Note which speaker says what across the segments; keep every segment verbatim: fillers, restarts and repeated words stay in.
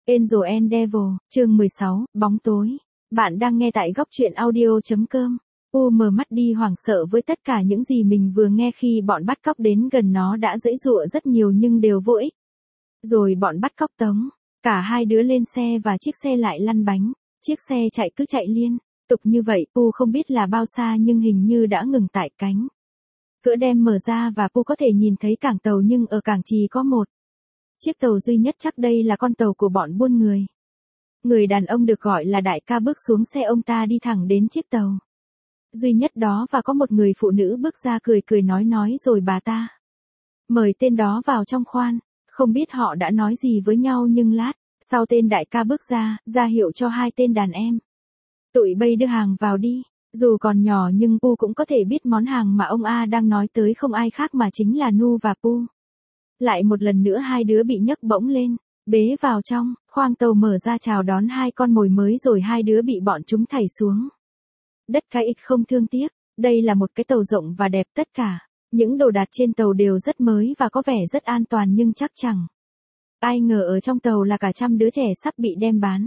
Speaker 1: Angel and Devil, chương mười sáu, bóng tối. Bạn đang nghe tại góc truyện audio.com. U mở mắt đi hoảng sợ với tất cả những gì mình vừa nghe khi bọn bắt cóc đến gần nó đã giãy giụa rất nhiều nhưng đều vô ích. Rồi bọn bắt cóc tống cả hai đứa lên xe và chiếc xe lại lăn bánh. Chiếc xe chạy cứ chạy liên tục như vậy. U không biết là bao xa nhưng hình như đã ngừng tại cánh cửa đem mở ra và Pu có thể nhìn thấy cảng tàu, nhưng ở cảng chỉ có một chiếc tàu duy nhất, chắc đây là con tàu của bọn buôn người. Người đàn ông được gọi là đại ca bước xuống xe, ông ta đi thẳng đến chiếc tàu duy nhất đó và có một người phụ nữ bước ra cười cười nói nói rồi bà ta mời tên đó vào trong khoan. Không biết họ đã nói gì với nhau nhưng lát sau tên đại ca bước ra, ra hiệu cho hai tên đàn em. Tụi bay đưa hàng vào đi. Dù còn nhỏ nhưng Pu cũng có thể biết món hàng mà ông A đang nói tới không ai khác mà chính là Nu và Pu. Lại một lần nữa hai đứa bị nhấc bổng lên, bế vào trong, khoang tàu mở ra chào đón hai con mồi mới rồi hai đứa bị bọn chúng thảy xuống đất cái ít không thương tiếc. Đây là một cái tàu rộng và đẹp, tất cả những đồ đạc trên tàu đều rất mới và có vẻ rất an toàn, nhưng chắc chẳng ai ngờ ở trong tàu là cả trăm đứa trẻ sắp bị đem bán.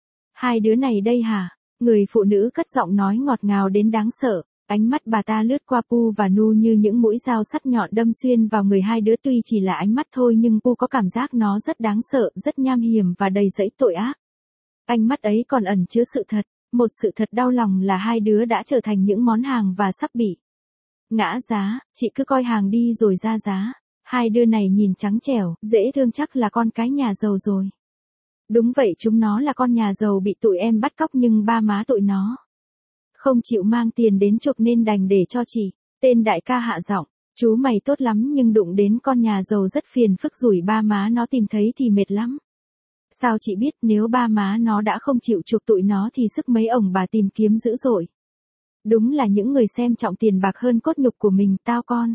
Speaker 1: Hai đứa này đây hả? Người phụ nữ cất giọng nói ngọt ngào đến đáng sợ. Ánh mắt bà ta lướt qua Pu và Nu như những mũi dao sắc nhọn đâm xuyên vào người hai đứa. Tuy chỉ là ánh mắt thôi nhưng Pu có cảm giác nó rất đáng sợ, rất nham hiểm và đầy dẫy tội ác. Ánh mắt ấy còn ẩn chứa sự thật, một sự thật đau lòng là hai đứa đã trở thành những món hàng và sắp bị ngã giá. Chị cứ coi hàng đi rồi ra giá. Hai đứa này nhìn trắng trẻo, dễ thương, chắc là con cái nhà giàu rồi. Đúng vậy, chúng nó là con nhà giàu bị tụi em bắt cóc nhưng ba má tụi nó không chịu mang tiền đến chuộc nên đành để cho chị. Tên đại ca hạ giọng, chú mày tốt lắm nhưng đụng đến con nhà giàu rất phiền phức, rủi ba má nó tìm thấy thì mệt lắm. Sao chị biết? Nếu ba má nó đã không chịu chuộc tụi nó thì sức mấy ổng bà tìm kiếm dữ dội. Đúng là những người xem trọng tiền bạc hơn cốt nhục của mình. Tao con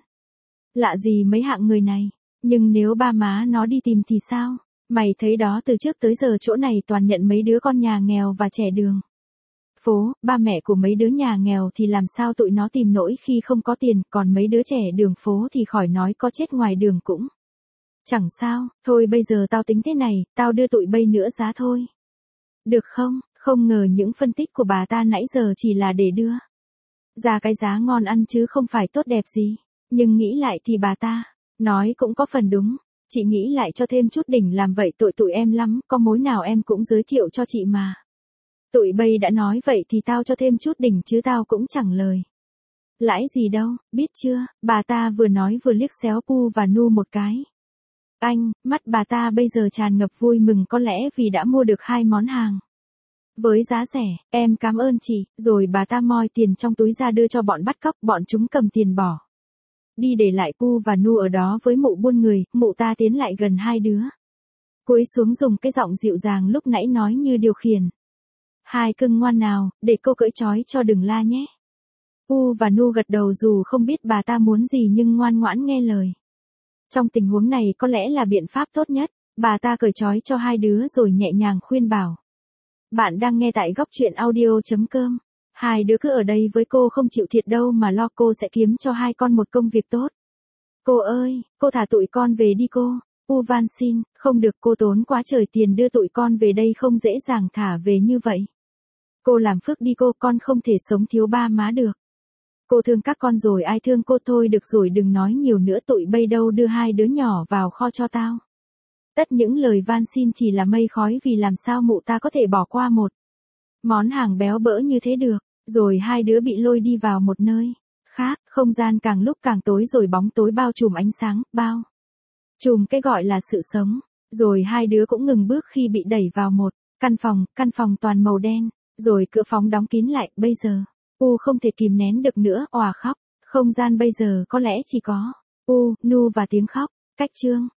Speaker 1: lạ gì mấy hạng người này. Nhưng nếu ba má nó đi tìm thì sao? Mày thấy đó, từ trước tới giờ chỗ này toàn nhận mấy đứa con nhà nghèo và trẻ đường phố. Ba mẹ của mấy đứa nhà nghèo thì làm sao tụi nó tìm nổi khi không có tiền, còn mấy đứa trẻ đường phố thì khỏi nói, có chết ngoài đường cũng chẳng sao. Thôi bây giờ tao tính thế này, tao đưa tụi bay nửa giá thôi. Được không? Không ngờ những phân tích của bà ta nãy giờ chỉ là để đưa ra cái giá ngon ăn chứ không phải tốt đẹp gì. Nhưng nghĩ lại thì bà ta nói cũng có phần đúng. Chị nghĩ lại cho thêm chút đỉnh, làm vậy tội tụi em lắm, có mối nào em cũng giới thiệu cho chị mà. Tụi bay đã nói vậy thì tao cho thêm chút đỉnh chứ tao cũng chẳng lời lãi gì đâu, biết chưa? Bà ta vừa nói vừa liếc xéo Pu và Nu một cái. Anh, mắt bà ta bây giờ tràn ngập vui mừng, có lẽ vì đã mua được hai món hàng với giá rẻ. Em cảm ơn chị. Rồi bà ta moi tiền trong túi ra đưa cho bọn bắt cóc. Bọn chúng cầm tiền bỏ đi để lại Pu và Nu ở đó với mụ buôn người. Mụ ta tiến lại gần hai đứa, cúi xuống dùng cái giọng dịu dàng lúc nãy nói như điều khiển. Hai cưng ngoan nào, để cô cởi trói cho, đừng la nhé. Pu và Nu gật đầu dù không biết bà ta muốn gì nhưng ngoan ngoãn nghe lời. Trong tình huống này có lẽ là biện pháp tốt nhất. Bà ta cởi trói cho hai đứa rồi nhẹ nhàng khuyên bảo. Bạn đang nghe tại góc truyện audio.com. Hai đứa cứ ở đây với cô không chịu thiệt đâu mà lo, cô sẽ kiếm cho hai con một công việc tốt. Cô ơi, cô thả tụi con về đi cô. Pu van xin. Không được, cô tốn quá trời tiền đưa tụi con về đây, không dễ dàng thả về như vậy. Cô làm phước đi cô, con không thể sống thiếu ba má được. Cô thương các con rồi ai thương cô. Thôi được rồi, đừng nói nhiều nữa, tụi bay đâu, đưa hai đứa nhỏ vào kho cho tao. Tất những lời van xin chỉ là mây khói, vì làm sao mụ ta có thể bỏ qua một món hàng béo bỡ như thế được. Rồi hai đứa bị lôi đi vào một nơi khác. Không gian càng lúc càng tối rồi bóng tối bao trùm ánh sáng, bao trùm cái gọi là sự sống. Rồi hai đứa cũng ngừng bước khi bị đẩy vào một căn phòng, căn phòng toàn màu đen. Rồi cửa phòng đóng kín lại. Bây giờ Pu không thể kìm nén được nữa, òa khóc. Không gian bây giờ có lẽ chỉ có Pu, Nu và tiếng khóc. Cách chương